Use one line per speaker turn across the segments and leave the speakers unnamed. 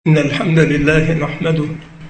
إن الحمد لله نحمده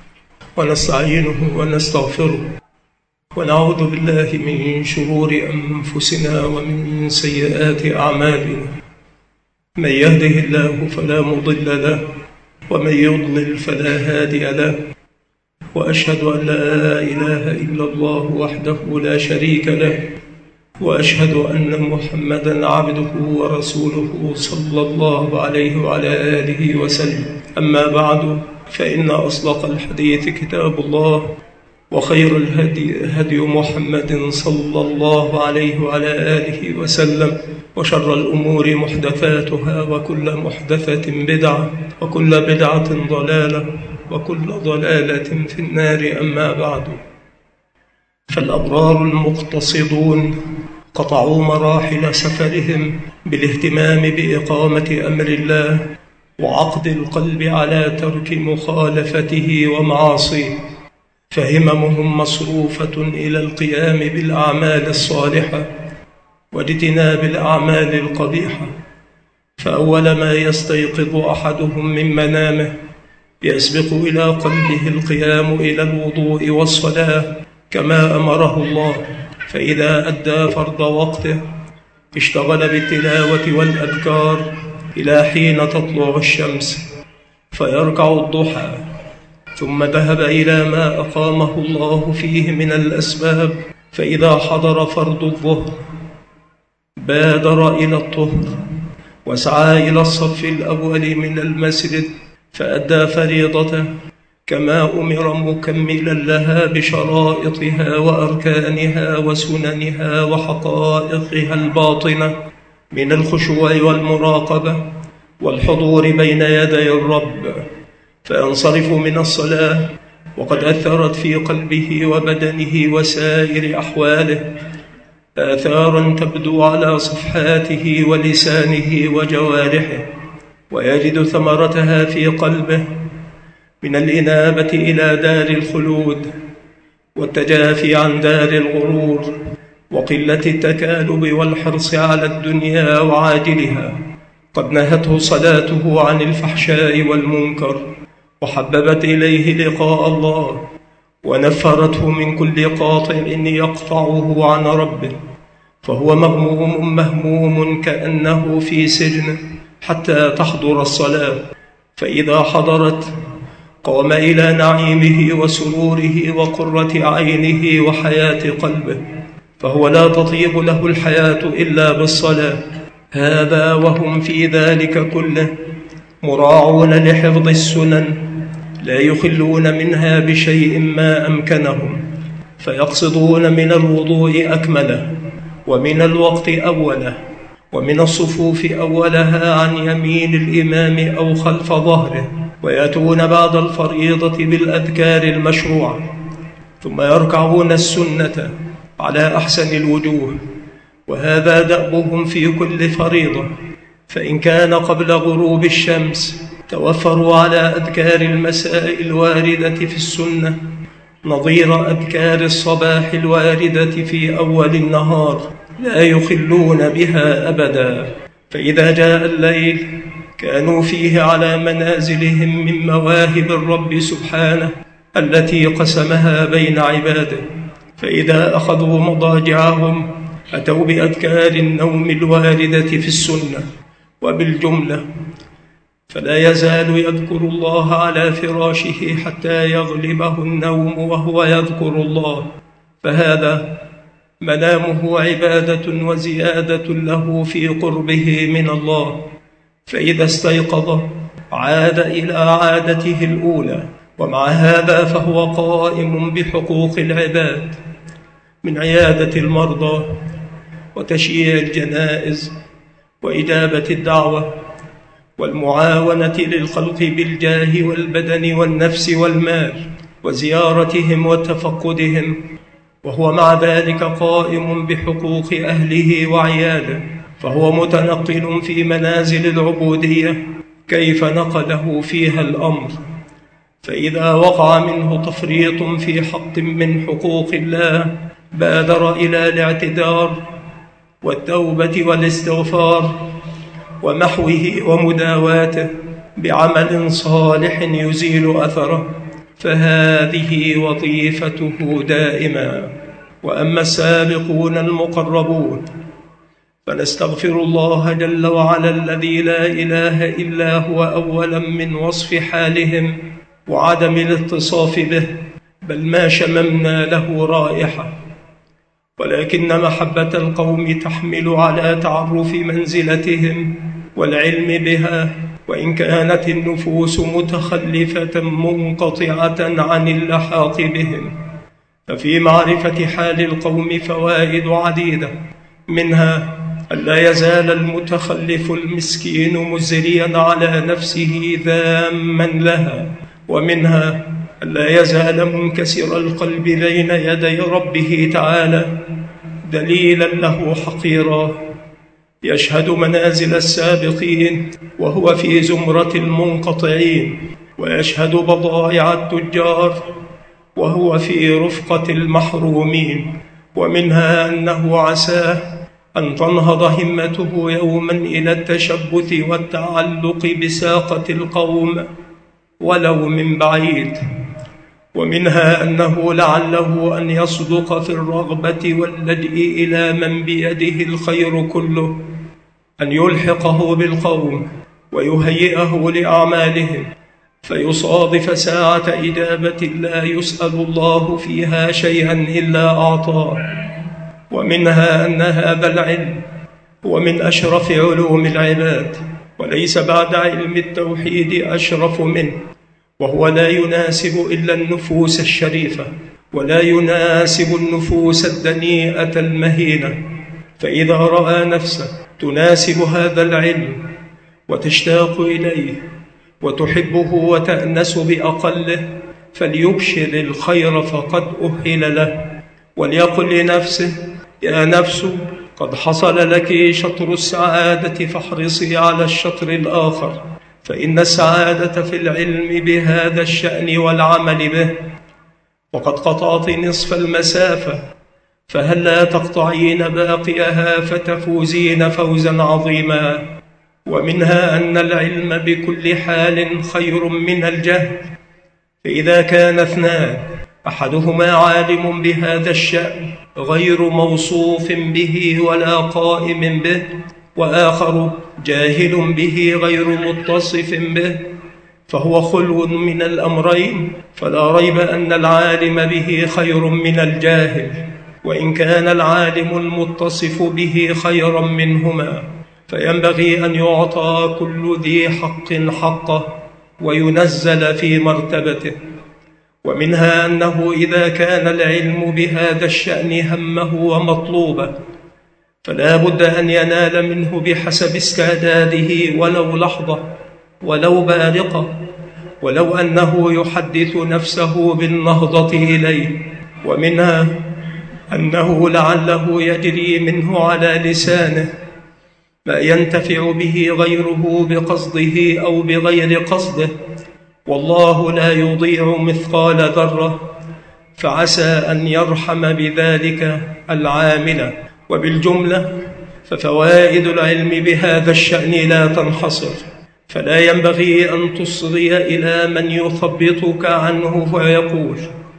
ونستعينه ونستغفره ونعوذ بالله من شرور أنفسنا ومن سيئات أعمالنا. من يهده الله فلا مضل له ومن يضلل فلا هادي له، وأشهد أن لا إله إلا الله وحده لا شريك له، وأشهد أن محمدًا عبده ورسوله صلى الله عليه وعلى آله وسلم. أما بعد، فإن أصدق الحديث كتاب الله، وخير الهدي هدي محمد صلى الله عليه وعلى آله وسلم، وشر الأمور محدثاتها، وكل محدثة بدعة، وكل بدعة ضلالة، وكل ضلالة في النار. أما بعد، فالأبرار المقتصدون قطعوا مراحل سفرهم بالاهتمام بإقامة أمر الله وعقد القلب على ترك مخالفته ومعاصيه، فهممهم مصروفة إلى القيام بالأعمال الصالحة واجتناب الأعمال القبيحة. فأول ما يستيقظ أحدهم من منامه يسبق إلى قلبه القيام إلى الوضوء والصلاة كما أمره الله، فإذا أدى فرض وقته اشتغل بالتلاوة والأذكار إلى حين تطلع الشمس، فيركع الضحى، ثم ذهب إلى ما أقامه الله فيه من الأسباب، فإذا حضر فرض الظهر بادر إلى الطهر وسعى إلى الصف الأول من المسجد فأدى فريضته كما أمر، مكملا لها بشرائطها وأركانها وسننها وحقائقها الباطنة من الخشوع والمراقبة والحضور بين يدي الرب، فينصرف من الصلاة وقد أثرت في قلبه وبدنه وسائر أحواله آثارا تبدو على صفحاته ولسانه وجوارحه، ويجد ثمرتها في قلبه من الإنابة إلى دار الخلود والتجافي عن دار الغرور وقلة التكالب والحرص على الدنيا وعاجلها. قد نهته صلاته عن الفحشاء والمنكر، وحببت إليه لقاء الله، ونفرته من كل قاطع يقطعه عن ربه، فهو مهموم كأنه في سجن حتى تحضر الصلاة، فإذا حضرت قام إلى نعيمه وسروره وقرة عينه وحياة قلبه، فهو لا تطيب له الحياة إلا بالصلاة. هذا وهم في ذلك كله مراعون لحفظ السنن، لا يخلون منها بشيء ما أمكنهم، فيقصدون من الوضوء أكمله، ومن الوقت أوله، ومن الصفوف أولها عن يمين الإمام أو خلف ظهره، ويأتون بعد الفريضة بالأذكار المشروعة، ثم يركعون السنة على أحسن الوجوه، وهذا دأبهم في كل فريضة. فإن كان قبل غروب الشمس توفروا على أذكار المساء الواردة في السنة نظير أذكار الصباح الواردة في أول النهار، لا يخلون بها أبدا. فإذا جاء الليل كانوا فيه على منازلهم من مواهب الرب سبحانه التي قسمها بين عباده، فإذا أخذوا مضاجعهم أتوا بأذكار النوم الواردة في السنة وبالجملة، فلا يزال يذكر الله على فراشه حتى يغلبه النوم وهو يذكر الله، فهذا منامه عبادة وزيادة له في قربه من الله. فإذا استيقظ عاد إلى عادته الأولى، ومع هذا فهو قائم بحقوق العباد من عيادة المرضى وتشييع الجنائز وإجابة الدعوة والمعاونة للخلق بالجاه والبدن والنفس والمال وزيارتهم وتفقدهم، وهو مع ذلك قائم بحقوق أهله وعياله، فهو متنقل في منازل العبودية كيف نقله فيها الأمر. فإذا وقع منه تفريط في حق من حقوق الله بادر إلى الاعتذار والتوبة والاستغفار ومحوه ومداواته، بعمل صالح يزيل أثره، فهذه وظيفته دائما. وأما السابقون المقربون فنستغفر الله جل وعلا الذي لا إله إلا هو أولا من وصف حالهم وعدم الاتصاف به، بل ما شممنا له رائحة، ولكن محبة القوم تحمل على تعرف منزلتهم والعلم بها، وإن كانت النفوس متخلفة منقطعة عن اللحاق بهم. ففي معرفة حال القوم فوائد عديدة، منها ألا يزال المتخلف المسكين مزريا على نفسه ذاما لها، ومنها ألا يزال منكسر القلب بين يدي ربه تعالى دليلا له حقيرا، يشهد منازل السابقين وهو في زمرة المنقطعين، ويشهد بضائع التجار وهو في رفقة المحرومين. ومنها أنه عساه أن تنهض همته يوما إلى التشبث والتعلق بساقة القوم ولو من بعيد. ومنها أنه لعله أن يصدق في الرغبة واللجئ إلى من بيده الخير كله، أن يلحقه بالقوم ويهيئه لأعمالهم، فيصادف ساعة إجابة لا يسأل الله فيها شيئا إلا أعطاه. ومنها أن هذا العلم هو من أشرف علوم العباد، وليس بعد علم التوحيد أشرف منه، وهو لا يناسب إلا النفوس الشريفة، ولا يناسب النفوس الدنيئة المهينة. فإذا رأى نفسه تناسب هذا العلم وتشتاق إليه وتحبه وتأنس بأقله، فليبشر الخير فقد أهل له، وليقل لنفسه: يا نفس قد حصل لك شطر السعادة فاحرصي على الشطر الآخر، فإن السعادة في العلم بهذا الشأن والعمل به، وقد قطعت نصف المسافة، فهل لا تقطعين باقيها فتفوزين فوزا عظيما. ومنها أن العلم بكل حال خير من الجهل، فإذا كان اثنان أحدهما عالم بهذا الشأن غير موصوف به ولا قائم به، وآخر جاهل به غير متصف به، فهو خلو من الأمرين، فلا ريب أن العالم به خير من الجاهل، وإن كان العالم المتصف به خيرا منهما، فينبغي أن يعطى كل ذي حق حقه وينزل في مرتبته. ومنها أنه إذا كان العلم بهذا الشأن همه ومطلوبه، فلا بد أن ينال منه بحسب استعداده ولو لحظة ولو بارقة، ولو أنه يحدث نفسه بالنهضة إليه. ومنها أنه لعله يجري منه على لسانه ما ينتفع به غيره بقصده أو بغير قصده، والله لا يضيع مثقال ذرة، فعسى أن يرحم بذلك العامل. وبالجملة ففوائد العلم بهذا الشأن لا تنحصر، فلا ينبغي أن تصغي إلى من يثبطك عنه ويقول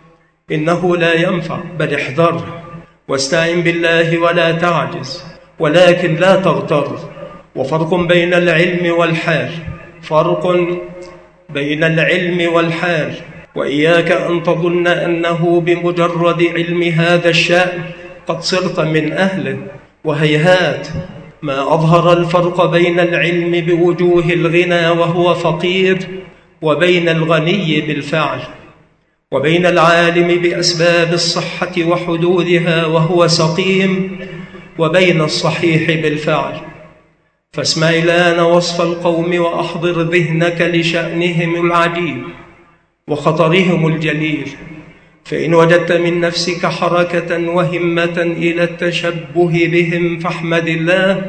إنه لا ينفع، بل احذره واستعن بالله ولا تعجز، ولكن لا تغتر. وفرق بين العلم والحال، فرق بين العلم والحال، وإياك أن تظن أنه بمجرد علم هذا الشأن قد صرت من أهله، وهيهات، ما أظهر الفرق بين العلم بوجوه الغنى وهو فقير، وبين الغني بالفعل، وبين العالم بأسباب الصحة وحدودها وهو سقيم، وبين الصحيح بالفعل. فاسمع الآن وصف القوم وأحضر ذهنك لشأنهم العجيب وخطرهم الجليل، فإن وجدت من نفسك حركة وهمة إلى التشبه بهم فاحمد الله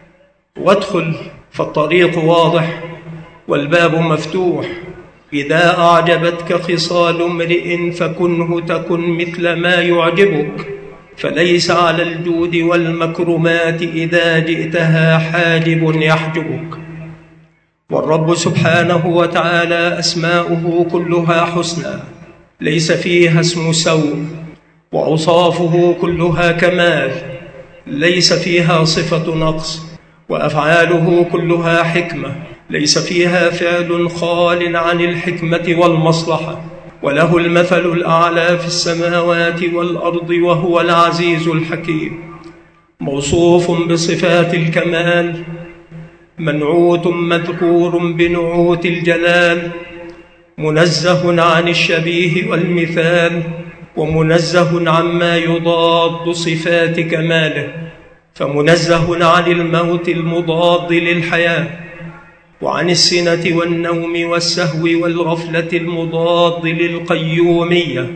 وادخل، فالطريق واضح والباب مفتوح. إذا أعجبتك خصال امرئ فكنه تكن مثل ما يعجبك، فليس على الجود والمكرمات إذا جئتها حاجب يحجبك. والرب سبحانه وتعالى أسماؤه كلها حسنى، ليس فيها اسم سوء، وأوصافه كلها كمال، ليس فيها صفة نقص، وأفعاله كلها حكمة، ليس فيها فعل خال عن الحكمة والمصلحة، وله المثل الأعلى في السماوات والأرض، وهو العزيز الحكيم، موصوف بصفات الكمال، منعوت مذكور بنعوت الجلال، منزه عن الشبيه والمثال، ومنزه عما يضاد صفات كماله، فمنزه عن الموت المضاد للحياة، وعن السنة والنوم والسهو والغفلة المضاد للقيومية،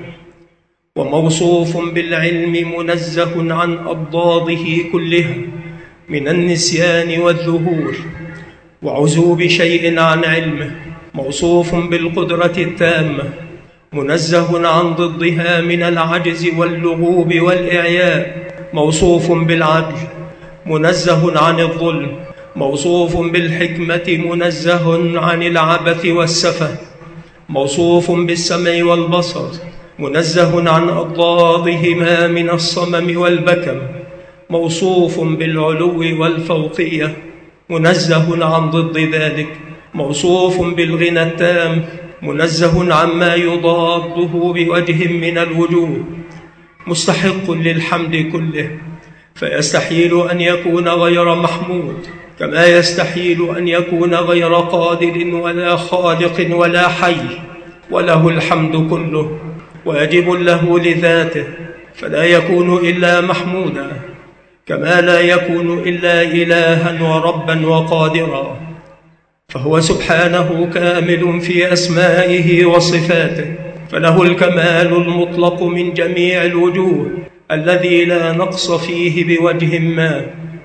وموصوف بالعلم منزه عن أضداده كلها من النسيان والذهول وعزوب شيء عن علمه، موصوف بالقدرة التامة منزه عن ضدها من العجز واللغوب والإعياء، موصوف بالعدل منزه عن الظلم، موصوف بالحكمة منزه عن العبث والسفه، موصوف بالسمع والبصر منزه عن أضدادهما من الصمم والبكم، موصوف بالعلو والفوقية منزه عن ضد ذلك، موصوف بالغنى التام منزه عما يضاده بوجه من الوجوه، مستحق للحمد كله، فيستحيل أن يكون غير محمود، كما يستحيل أن يكون غير قادر ولا خالق ولا حي، وله الحمد كله واجب له لذاته، فلا يكون إلا محمودا، كما لا يكون إلا إلها وربا وقادرا، فهو سبحانه كامل في أسمائه وصفاته، فله الكمال المطلق من جميع الوجوه الذي لا نقص فيه بوجه ما،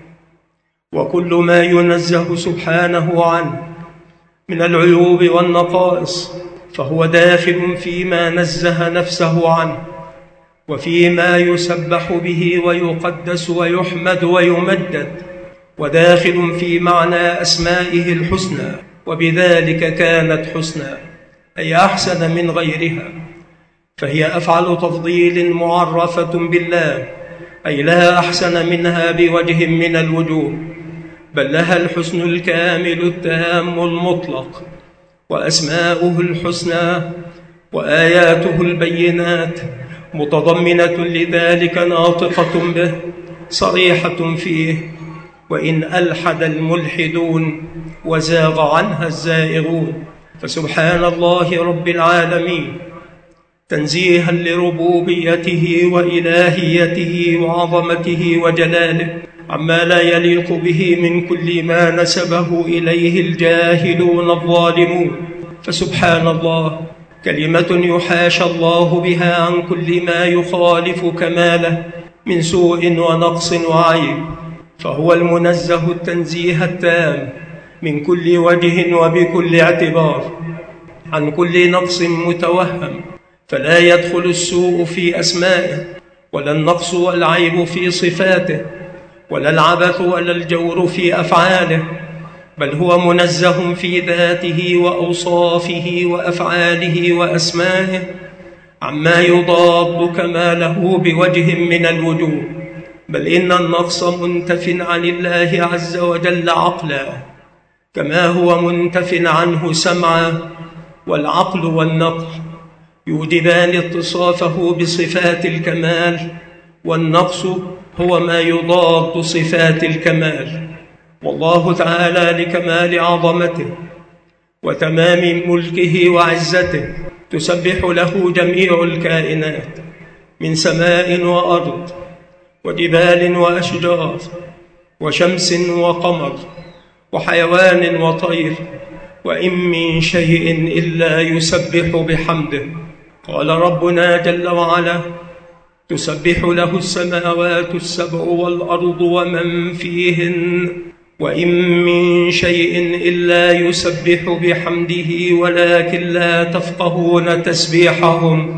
وكل ما ينزه سبحانه عنه من العيوب والنقائص فهو داخل فيما نزه نفسه عنه، وفيما يسبح به ويقدس ويحمد ويمجد، وداخل في معنى أسمائه الحسنى، وبذلك كانت حسنى أي أحسن من غيرها، فهي أفعل تفضيل معرفة بالله، أي لا أحسن منها بوجه من الوجوه، بل لها الحسن الكامل التام المطلق، وأسماؤه الحسنى وآياته البينات متضمنة لذلك ناطقة به صريحة فيه، وإن ألحد الملحدون وزاغ عنها الزائغون، فسبحان الله رب العالمين تنزيها لربوبيته وإلهيته وعظمته وجلاله عما لا يليق به من كل ما نسبه إليه الجاهلون الظالمون، فسبحان الله كلمة يحاشى الله بها عن كل ما يخالف كماله من سوء ونقص وعيب، فهو المنزه التنزيه التام من كل وجه وبكل اعتبار عن كل نقص متوهم، فلا يدخل السوء في أسمائه، ولا النقص والعيب في صفاته، ولا العبث ولا الجور في أفعاله، بل هو منزه في ذاته وأوصافه وأفعاله وأسمائه عما يضاد كماله بوجه من الوجوه، بل إن النقص منتف عن الله عز وجل عقلا، كما هو منتف عنه سمعا، والعقل والنقل يوجبان اتصافه بصفات الكمال، والنقص هو ما يضاد صفات الكمال، والله تعالى لكمال عظمته وتمام ملكه وعزته تسبح له جميع الكائنات من سماء وأرض وجبال وأشجار وشمس وقمر وحيوان وطير، وإن من شيء إلا يسبح بحمده. قال ربنا جل وعلا: تسبح له السماوات السبع والأرض ومن فيهن وإن من شيء إلا يسبح بحمده ولكن لا تفقهون تسبيحهم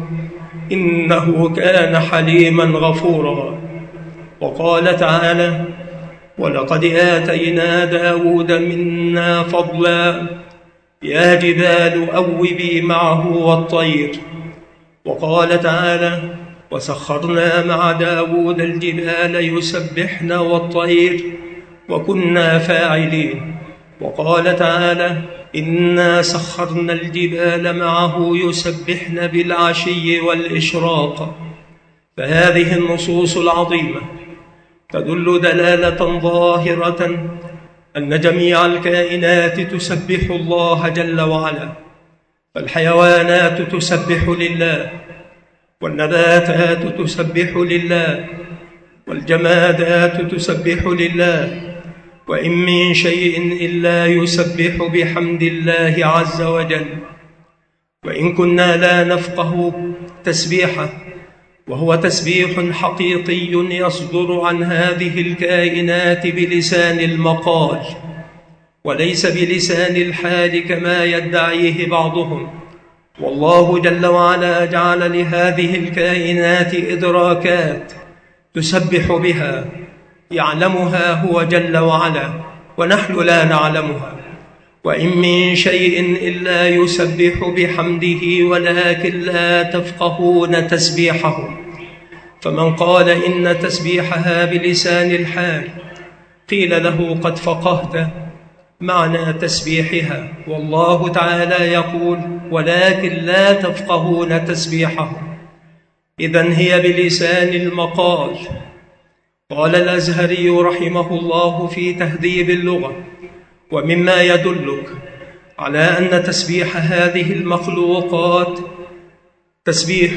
إنه كان حليما غفورا. وقال تعالى: ولقد آتينا داود منا فضلا يا جبال أوبي معه والطير. وقال تعالى: وسخرنا مع داود الجبال يسبحن والطير وكنا فاعلين. وقال تعالى: إنا سخرنا الجبال معه يسبحن بالعشي والإشراق. فهذه النصوص العظيمة تدل دلالة ظاهرة أن جميع الكائنات تسبح الله جل وعلا، فالحيوانات تسبح لله، والنباتات تسبح لله، والجمادات تسبح لله، وإن من شيء إلا يسبح بحمد الله عز وجل. وإن كنا لا نفقه تسبيحه، وهو تسبيح حقيقي يصدر عن هذه الكائنات بلسان المقال وليس بلسان الحال كما يدعيه بعضهم. والله جل وعلا جعل لهذه الكائنات إدراكات تسبح بها يعلمها هو جل وعلا، ونحن لا نعلمها. وإن من شيء إلا يسبح بحمده ولكن لا تفقهون تسبيحه. فمن قال إن تسبيحها بلسان الحال قيل له: قد فقهت معنى تسبيحها، والله تعالى يقول: ولكن لا تفقهون تسبيحه. إذن هي بلسان المقال. قال الأزهري رحمه الله في تهذيب اللغة: ومما يدلك على أن تسبيح هذه المخلوقات تسبيح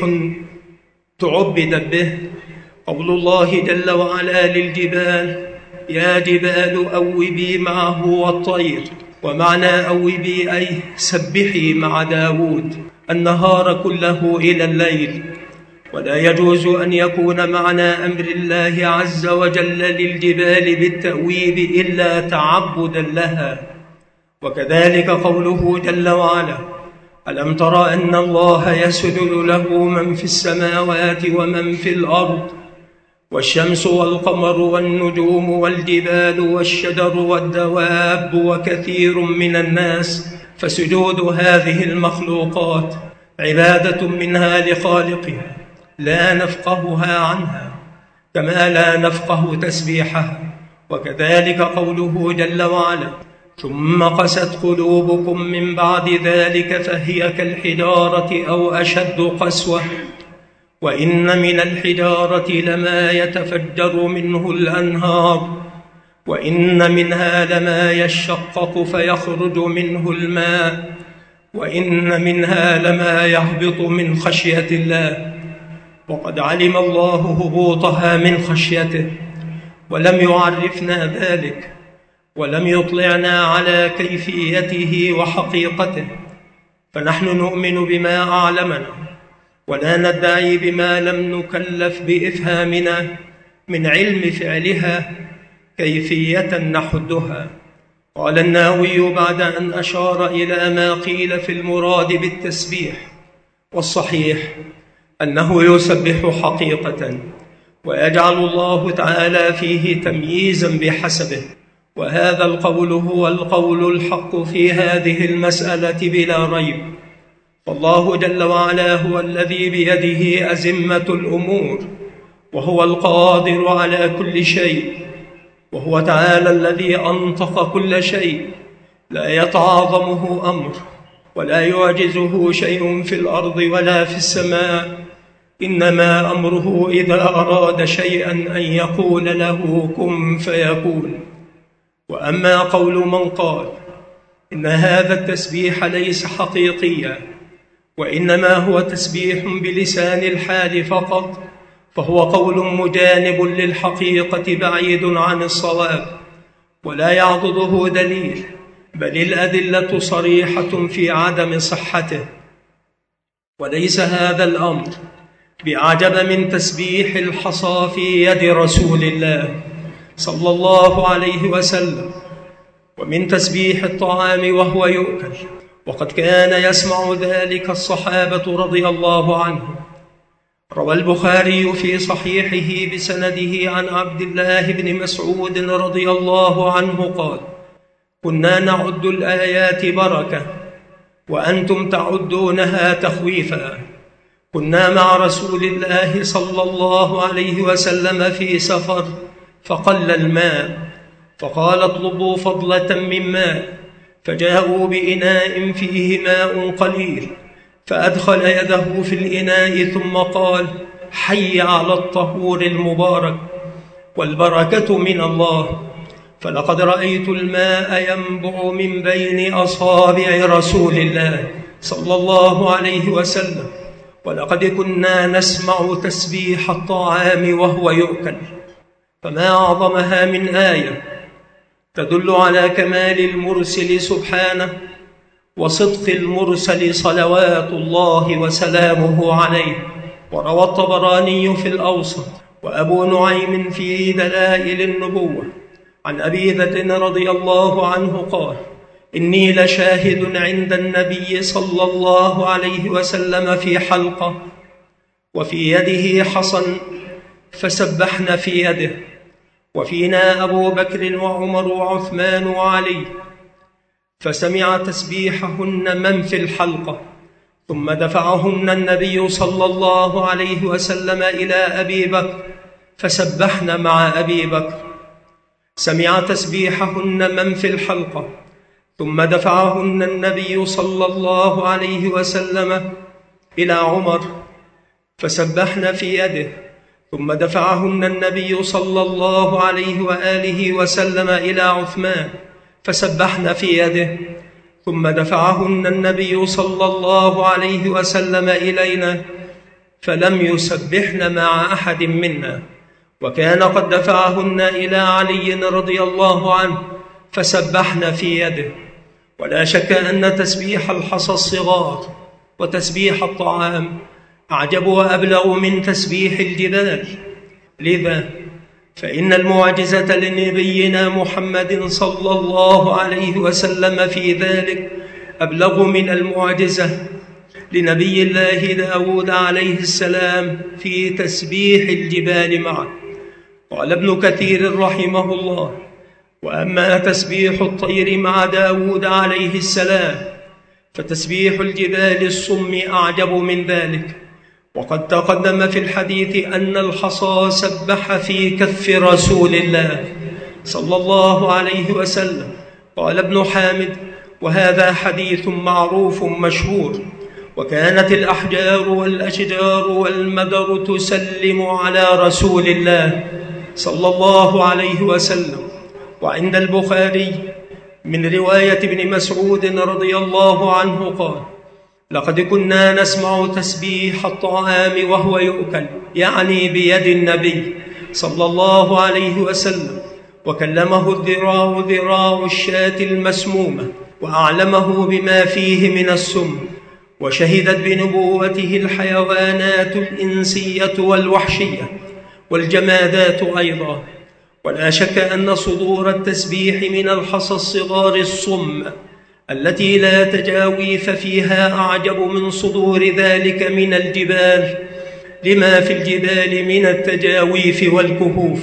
تعبد به قول الله جل وعلا للجبال: يا جبال أوبي معه والطير. ومعنى أوبي أي سبحي مع داود النهار كله إلى الليل. ولا يجوز أن يكون معنى أمر الله عز وجل للجبال بالتأويب إلا تعبدا لها. وكذلك قوله جل وعلا: ألم تر أن الله يسجد له من في السماوات ومن في الأرض والشمس والقمر والنجوم والجبال والشجر والدواب وكثير من الناس. فسجود هذه المخلوقات عبادة منها لخالقها لا نفقهها عنها كما لا نفقه تسبيحها. وكذلك قوله جل وعلا: ثم قست قلوبكم من بعد ذلك فهي كالحجارة أو أشد قسوة وإن من الحجارة لما يتفجر منه الأنهار وإن منها لما يشقق فيخرج منه الماء وإن منها لما يهبط من خشية الله. وقد علم الله هبوطها من خشيته ولم يعرفنا ذلك ولم يطلعنا على كيفيته وحقيقته، فنحن نؤمن بما أعلمنا ولا ندعي بما لم نكلف بإفهامنا من علم فعلها كيفية نحدها. قال النووي بعد أن أشار إلى ما قيل في المراد بالتسبيح: والصحيح أنه يسبح حقيقة، ويجعل الله تعالى فيه تمييزا بحسبه، وهذا القول هو القول الحق في هذه المسألة بلا ريب. فالله جل وعلا هو الذي بيده أزمة الأمور، وهو القادر على كل شيء، وهو تعالى الذي أنطق كل شيء، لا يتعاظمه أمر ولا يعجزه شيء في الأرض ولا في السماء، إنما أمره إذا أراد شيئا أن يقول له كن فيكون. وأما قول من قال إن هذا التسبيح ليس حقيقيا وإنما هو تسبيح بلسان الحال فقط، فهو قول مجانب للحقيقة بعيد عن الصواب ولا يعضده دليل، بل الأدلة صريحة في عدم صحته. وليس هذا الأمر بأعجب من تسبيح الحصى في يد رسول الله صلى الله عليه وسلم، ومن تسبيح الطعام وهو يؤكل، وقد كان يسمع ذلك الصحابة رضي الله عنهم. روى البخاري في صحيحه بسنده عن عبد الله بن مسعود رضي الله عنه قال: كنا نعد الآيات بركة وأنتم تعدونها تخويفا. كنا مع رسول الله صلى الله عليه وسلم في سفر فقل الماء، فقال: اطلبوا فضلة من ماء، فجاءوا بإناء فيه ماء قليل، فأدخل يده في الإناء ثم قال: حي على الطهور المبارك، والبركة من الله. فلقد رأيت الماء ينبع من بين أصابع رسول الله صلى الله عليه وسلم، ولقد كنا نسمع تسبيح الطعام وهو يؤكل. فما أعظمها من آية تدل على كمال المرسل سبحانه وصدق المرسل صلوات الله وسلامه عليه. وروى الطبراني في الأوسط وأبو نعيم في دلائل النبوة عن أبي ذر رضي الله عنه قال: إني لشاهد عند النبي صلى الله عليه وسلم في حلقة وفي يده حصن، فسبحنا في يده، وفينا أبو بكر وعمر وعثمان وعلي، فسمع تسبيحهن من في الحلقة، ثم دفعهن النبي صلى الله عليه وسلم إلى أبي بكر، فسبحنا مع أبي بكر. سمع تسبيحهن من في الحلقة، ثم دفعهن النبي صلى الله عليه وسلم إلى عمر، فسبحنا في يده، ثم دفعهن النبي صلى الله عليه وآله وسلم إلى عثمان، فسبحنا في يده، ثم دفعهن النبي صلى الله عليه وسلم إلينا، فلم يسبحن مع أحد منا، وكان قد دفعهن إلى علي رضي الله عنه، فسبحنا في يده. ولا شك أن تسبيح الحصى الصغار وتسبيح الطعام أعجب وأبلغ من تسبيح الجبال. لذا فإن المعجزة لنبينا محمد صلى الله عليه وسلم في ذلك أبلغ من المعجزة لنبي الله داود عليه السلام في تسبيح الجبال معه. قال ابن كثير رحمه الله: وأما تسبيح الطير مع داود عليه السلام فتسبيح الجبال الصم أعجب من ذلك. وقد تقدم في الحديث أن الحصى سبح في كف رسول الله صلى الله عليه وسلم. قال ابن حامد: وهذا حديث معروف مشهور. وكانت الأحجار والأشجار والمدر تسلم على رسول الله صلى الله عليه وسلم. وعند البخاري من رواية ابن مسعود رضي الله عنه قال: لقد كنا نسمع تسبيح الطعام وهو يؤكل، يعني بيد النبي صلى الله عليه وسلم، وكلمه الذراع ذراع الشاة المسمومة، وأعلمه بما فيه من السم، وشهدت بنبوته الحيوانات الإنسية والوحشية والجمادات أيضا. ولا شك أن صدور التسبيح من الحصى الصغار الصم التي لا تجاويف فيها أعجب من صدور ذلك من الجبال، لما في الجبال من التجاويف والكهوف،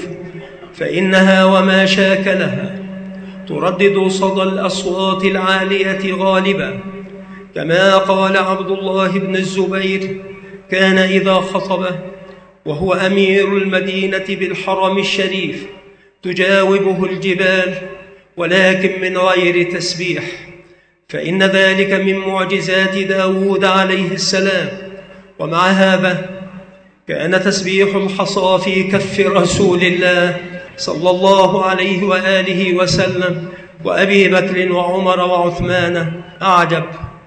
فإنها وما شاكلها تردد صدى الأصوات العالية غالبا. كما قال عبد الله بن الزبير: كان إذا خطب وهو أمير المدينة بالحرم الشريف تجاوبه الجبال، ولكن من غير تسبيح، فإن ذلك من معجزات داود عليه السلام. ومع هذا كان تسبيح الحصى في كف رسول الله صلى الله عليه وآله وسلم وأبي بكر وعمر وعثمان أعجب،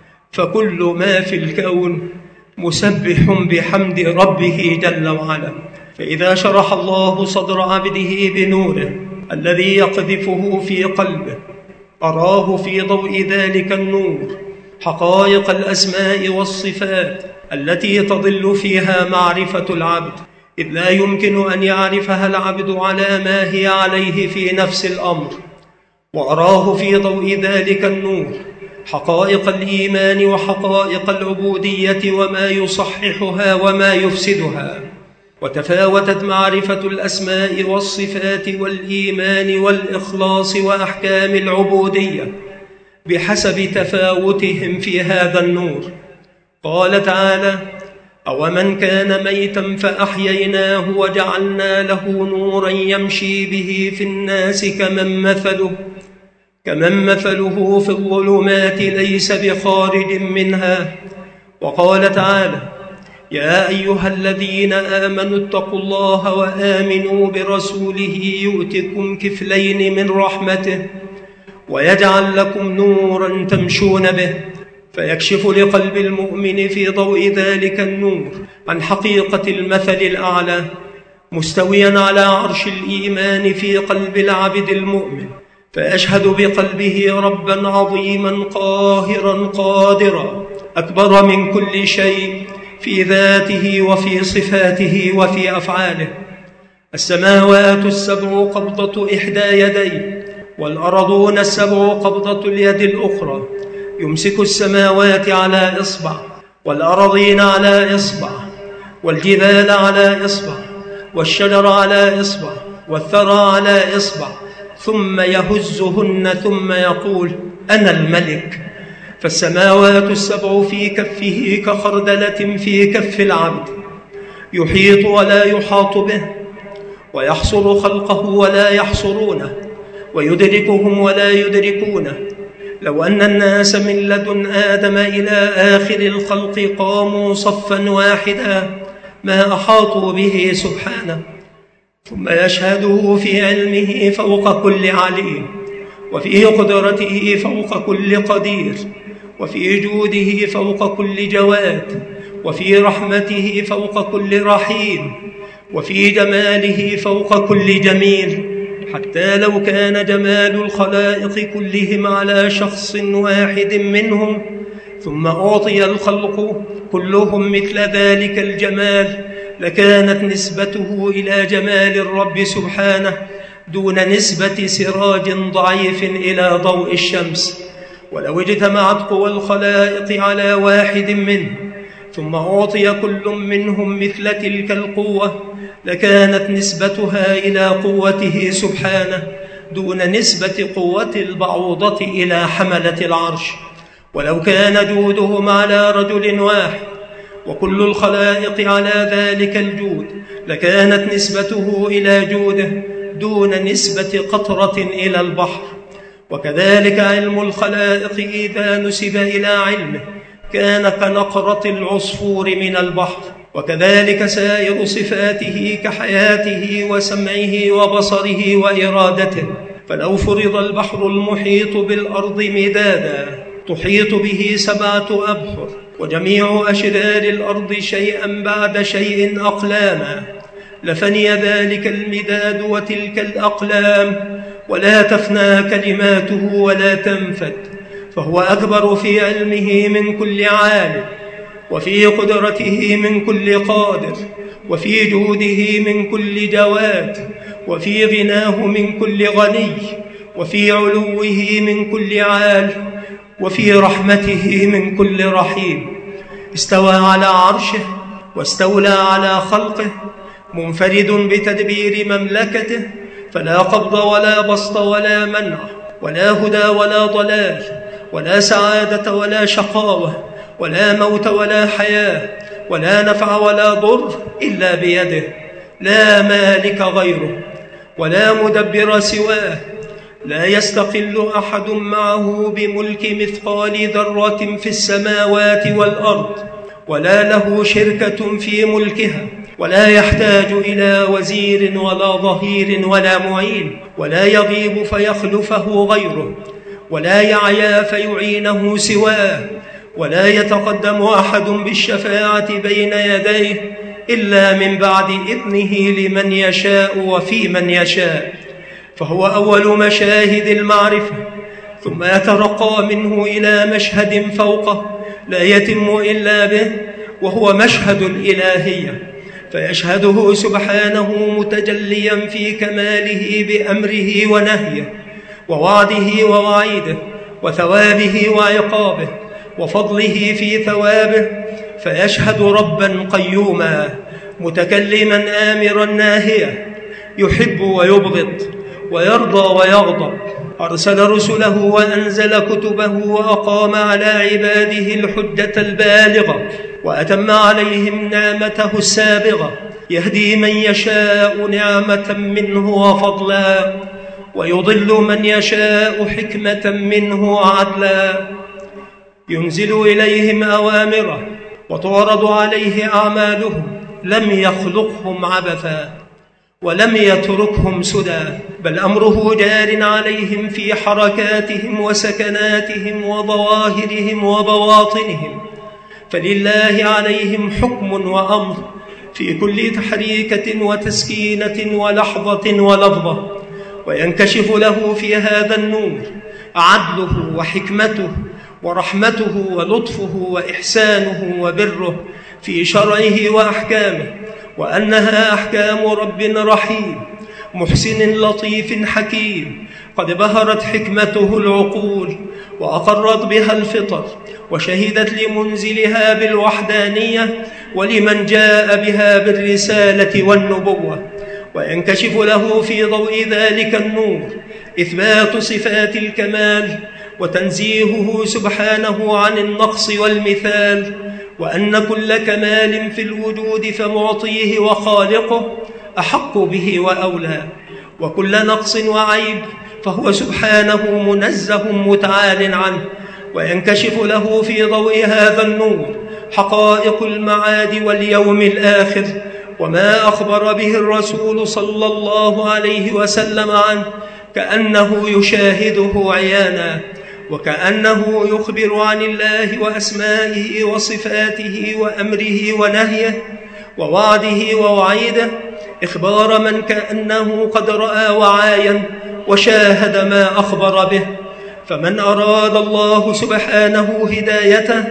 فكل ما في الكون مسبح بحمد ربه جل وعلا. فإذا شرح الله صدر عبده بنوره الذي يقذفه في قلبه، أراه في ضوء ذلك النور حقائق الأسماء والصفات التي تضل فيها معرفة العبد، إذ لا يمكن أن يعرفها العبد على ما هي عليه في نفس الأمر. وأراه في ضوء ذلك النور حقائق الإيمان وحقائق العبودية وما يصححها وما يفسدها. وتفاوتت معرفة الأسماء والصفات والإيمان والإخلاص وأحكام العبودية بحسب تفاوتهم في هذا النور. قال تعالى: أومن كان ميتا فأحييناه وجعلنا له نورا يمشي به في الناس كمن مثله في الظلمات ليس بخارج منها. وقال تعالى: يا أيها الذين آمنوا اتقوا الله وآمنوا برسوله يؤتكم كفلين من رحمته ويجعل لكم نورا تمشون به. فيكشف لقلب المؤمن في ضوء ذلك النور عن حقيقة المثل الأعلى مستويا على عرش الإيمان في قلب العبد المؤمن، فيشهد بقلبه ربا عظيما قاهرا قادرا أكبر من كل شيء في ذاته وفي صفاته وفي أفعاله. السماوات السبع قبضة إحدى يديه، والأرضون السبع قبضة اليد الأخرى. يمسك السماوات على إصبع، والأرضين على إصبع، والجبال على إصبع، والشجر على إصبع، والثرى على إصبع، ثم يهزهن ثم يقول: أنا الملك. فالسماوات السبع في كفه كخردلة في كف العبد، يحيط ولا يحاط به، ويحصر خلقه ولا يحصرونه، ويدركهم ولا يدركونه. لو أن الناس من لدن آدم إلى آخر الخلق قاموا صفا واحدا ما أحاطوا به سبحانه. ثم يشهده في علمه فوق كل عليم، وفي قدرته فوق كل قدير، وفي جوده فوق كل جواد، وفي رحمته فوق كل رحيم، وفي جماله فوق كل جميل، حتى لو كان جمال الخلائق كلهم على شخص واحد منهم، ثم أعطي الخلق كلهم مثل ذلك الجمال، لكانت نسبته إلى جمال الرب سبحانه دون نسبة سراج ضعيف إلى ضوء الشمس. ولو اجتمعت قوى الخلائق على واحد منه ثم أعطي كل منهم مثل تلك القوة، لكانت نسبتها إلى قوته سبحانه دون نسبة قوة البعوضة إلى حملة العرش. ولو كان جودهم على رجل واحد وكل الخلائق على ذلك الجود، لكانت نسبته إلى جوده دون نسبة قطرة إلى البحر. وكذلك علم الخلائق إذا نسب إلى علمه كان كنقرة العصفور من البحر. وكذلك سائر صفاته كحياته وسمعه وبصره وإرادته. فلو فرض البحر المحيط بالأرض مدادا تحيط به 7 أبحر، وجميع أشرار الأرض شيئا بعد شيء أقلاما، لفني ذلك المداد وتلك الأقلام، ولا تفنى كلماته ولا تنفد. فهو أكبر في علمه من كل عالم، وفي قدرته من كل قادر، وفي جوده من كل جواد، وفي غناه من كل غني، وفي علوه من كل عال، وفي رحمته من كل رحيم. استوى على عرشه واستولى على خلقه، منفرد بتدبير مملكته، فلا قبض ولا بسط ولا منع ولا هدى ولا ضلال ولا سعادة ولا شقاوة ولا موت ولا حياة ولا نفع ولا ضر إلا بيده، لا مالك غيره ولا مدبر سواه، لا يستقل أحد معه بملك مثقال ذرة في السماوات والأرض، ولا له شركة في ملكها، ولا يحتاج إلى وزير ولا ظهير ولا معين، ولا يغيب فيخلفه غيره، ولا يعيا فيعينه سواه، ولا يتقدم أحد بالشفاعة بين يديه إلا من بعد إذنه لمن يشاء وفي من يشاء. فهو أول مشاهد المعرفة، ثم يترقى منه إلى مشهد فوقه لا يتم إلا به، وهو مشهد الإلهية، فيشهده سبحانه متجليا في كماله بأمره ونهيه ووعده ووعيده وثوابه وعقابه وفضله في ثوابه، فيشهد ربا قيوما متكلما آمرا ناهيا، يحب ويبغض ويرضى ويغضب، أرسل رسله وأنزل كتبه وأقام على عباده الحجة البالغة وأتم عليهم نعمته السابغة، يهدي من يشاء نعمة منه وفضلا، ويضل من يشاء حكمة منه وعدلا، ينزل إليهم أوامره وتعرض عليه أعمالهم، لم يخلقهم عبثا ولم يتركهم سدى، بل أمره جار عليهم في حركاتهم وسكناتهم وظواهرهم وبواطنهم، فلله عليهم حكم وأمر في كل تحريكة وتسكينة ولحظة ولفظة، وينكشف له في هذا النور عدله وحكمته ورحمته ولطفه وإحسانه وبره في شرعه وأحكامه، وأنها أحكام رب رحيم محسن لطيف حكيم، قد بهرت حكمته العقول وأقرت بها الفطر، وشهدت لمنزلها بالوحدانية ولمن جاء بها بالرسالة والنبوة، وينكشف له في ضوء ذلك النور إثبات صفات الكمال وتنزيهه سبحانه عن النقص والمثال، وأن كل كمال في الوجود فمعطيه وخالقه أحق به وأولى، وكل نقص وعيب فهو سبحانه منزه متعال عنه، وينكشف له في ضوء هذا النور حقائق المعاد واليوم الآخر، وما أخبر به الرسول صلى الله عليه وسلم عنه كأنه يشاهده عيانا، وكأنه يخبر عن الله وأسمائه وصفاته وأمره ونهيه ووعده ووعيده، إخبار من كأنه قد رأى وعاين وشاهد ما أخبر به. فمن أراد الله سبحانه هدايته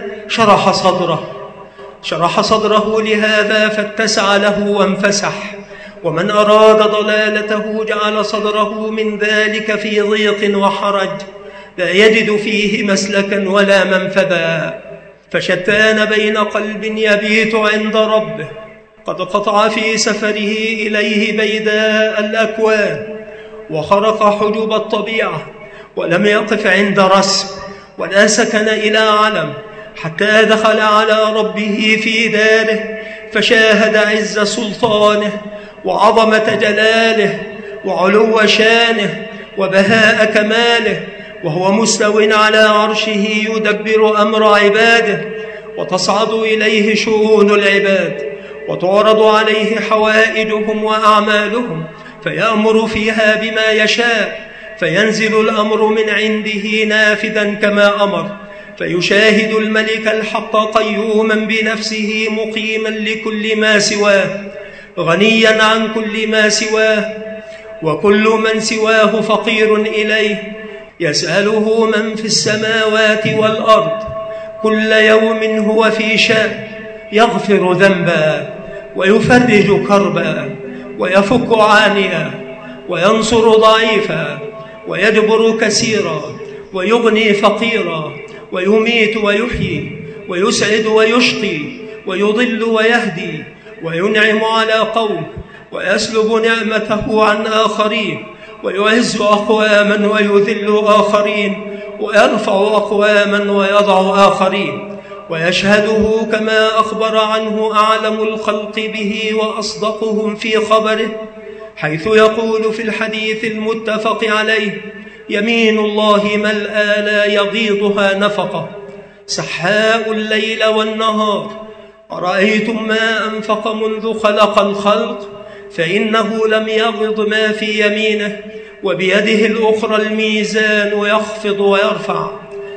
شرح صدره لهذا فاتسع له وانفسح، ومن أراد ضلالته جعل صدره من ذلك في ضيق وحرج لا يجد فيه مسلكا ولا منفذا، فشتان بين قلب يبيت عند ربه قد قطع في سفره إليه بيداء الأكوان وخرق حجب الطبيعة، ولم يقف عند رسم ولا سكن إلى علم، حتى دخل على ربه في داره فشاهد عز سلطانه وعظمة جلاله وعلو شانه وبهاء كماله، وهو مستو على عرشه يدبر أمر عباده، وتصعد إليه شؤون العباد وتعرض عليه حوائجهم وأعمالهم، فيأمر فيها بما يشاء، فينزل الأمر من عنده نافذا كما أمر، فيشاهد الملك الحق قيوما بنفسه مقيما لكل ما سواه، غنيا عن كل ما سواه، وكل من سواه فقير إليه، يسأله من في السماوات والأرض، كل يوم هو في شأن، يغفر ذنبا ويفرج كربا ويفك عانيا وينصر ضعيفا ويجبر كثيرا ويغني فقيرا ويميت ويحيي ويسعد ويشقي ويضل ويهدي وينعم على قوم ويسلب نعمته عن آخرين، ويعز أقواما ويذل آخرين، ويرفع أقواما ويضع آخرين، ويشهده كما أخبر عنه أعلم الخلق به وأصدقهم في خبره، حيث يقول في الحديث المتفق عليه: يمين الله ملأى لا يغيضها نفقة، سحاء الليل والنهار، أرأيتم ما أنفق منذ خلق الخلق، فإنه لم يغض ما في يمينه، وبيده الأخرى الميزان يخفض ويرفع،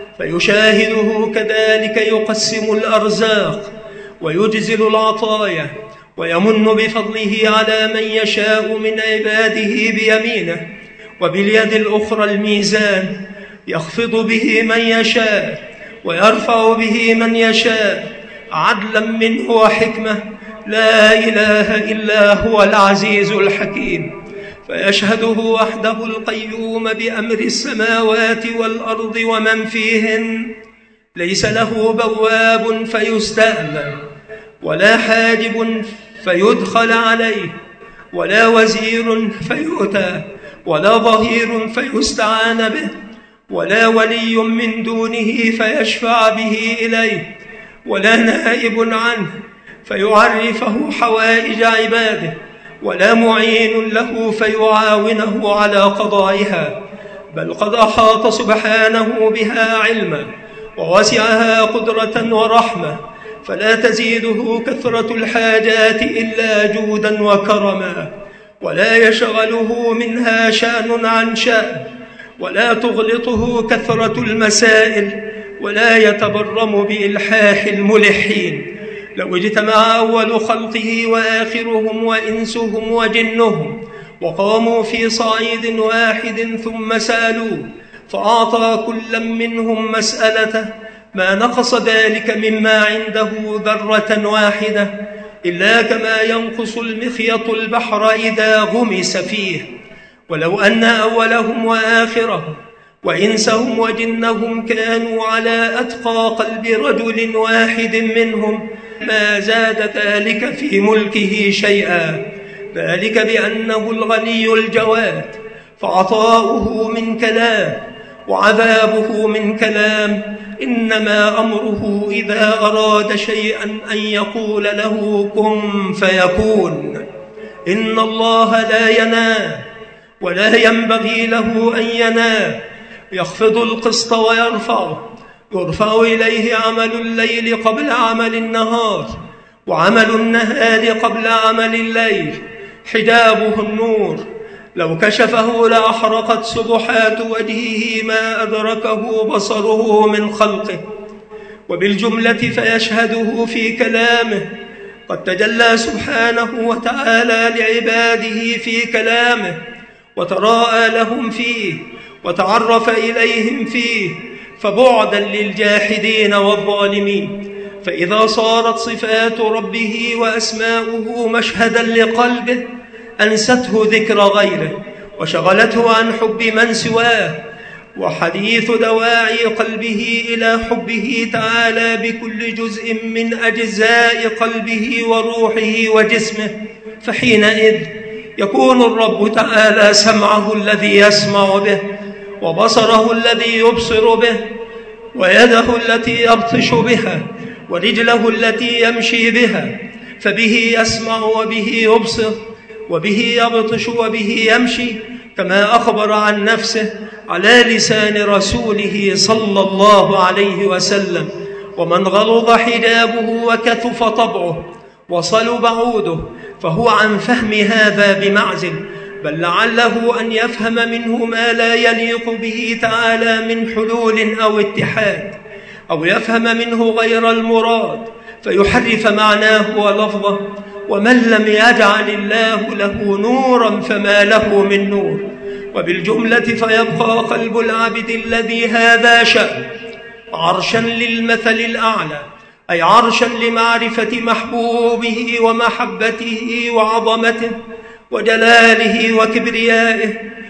فيشاهده كذلك يقسم الأرزاق ويجزل العطايا، ويمن بفضله على من يشاء من عباده بيمينه، وباليد الأخرى الميزان يخفض به من يشاء ويرفع به من يشاء، عدلا منه وحكمة، لا إله إلا هو العزيز الحكيم. فيشهده وحده القيوم بأمر السماوات والأرض ومن فيهن، ليس له بواب فيستأمن، ولا حاجب فيدخل عليه، ولا وزير فيؤتى، ولا ظهير فيستعان به، ولا ولي من دونه فيشفع به إليه، ولا نائب عنه فيعرفه حوائج عباده، ولا معين له فيعاونه على قضائها، بل قد أحاط سبحانه بها علما ووسعها قدرة ورحمة، فلا تزيده كثرة الحاجات إلا جودا وكرما، ولا يشغله منها شأن عن شأن، ولا تغلطه كثرة المسائل، ولا يتبرم بإلحاح الملحين. لو اجتمع أول خلقه وآخرهم وإنسهم وجنهم وقاموا في صعيد واحد ثم سألوه فأعطى كل منهم مسألته، ما نقص ذلك مما عنده ذرة واحدة، إلا كما ينقص المخيط البحر إذا غمس فيه. ولو أن أولهم وآخرهم وإنسهم وجنهم كانوا على أتقى قلب رجل واحد منهم ما زاد ذلك في ملكه شيئا، ذلك بأنه الغني الجواد، فعطاؤه من كلام وعذابه من كلام، إنما أمره إذا أراد شيئا أن يقول له كن فيكون. إن الله لا ينام ولا ينبغي له أن ينام، يخفض القسط ويرفعه، يرفع إليه عمل الليل قبل عمل النهار، وعمل النهار قبل عمل الليل، حجابه النور، لو كشفه لأحرقت سبحات وجهه ما أدركه بصره من خلقه. وبالجملة فيشهده في كلامه، قد تجلى سبحانه وتعالى لعباده في كلامه، وتراءى لهم فيه، وتعرف إليهم فيه، فبعدا للجاحدين والظالمين. فإذا صارت صفات ربه وأسماؤه مشهدا لقلبه أنسته ذكر غيره، وشغلته عن حب من سواه، وحديث دواعي قلبه إلى حبه تعالى بكل جزء من أجزاء قلبه وروحه وجسمه، فحينئذ يكون الرب تعالى سمعه الذي يسمع به، وبصره الذي يبصر به، ويده التي يبطش بها، ورجله التي يمشي بها، فبه يسمع وبه يبصر وبه يبطش وبه يمشي، كما أخبر عن نفسه على لسان رسوله صلى الله عليه وسلم. ومن غلظ حجابه وكثف طبعه وصلب عوده فهو عن فهم هذا بمعزل، بل لعله أن يفهم منه ما لا يليق به تعالى من حلول أو اتحاد، أو يفهم منه غير المراد فيحرف معناه ولفظه. ومن لم يجعل الله له نورا فما له من نور. وبالجملة فيبقى قلب العبد الذي هذا شأن عرشا للمثل الأعلى، أي عرشا لمعرفة محبوبه ومحبته وعظمته وجلاله وكبريائه.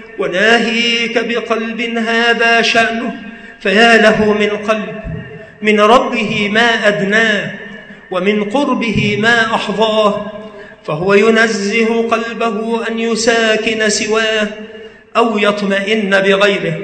وناهيك بقلب هذا شأنه، فيا له من قلب من ربه ما أدناه، ومن قربه ما أحظاه، فهو ينزه قلبه أن يساكن سواه أو يطمئن بغيره.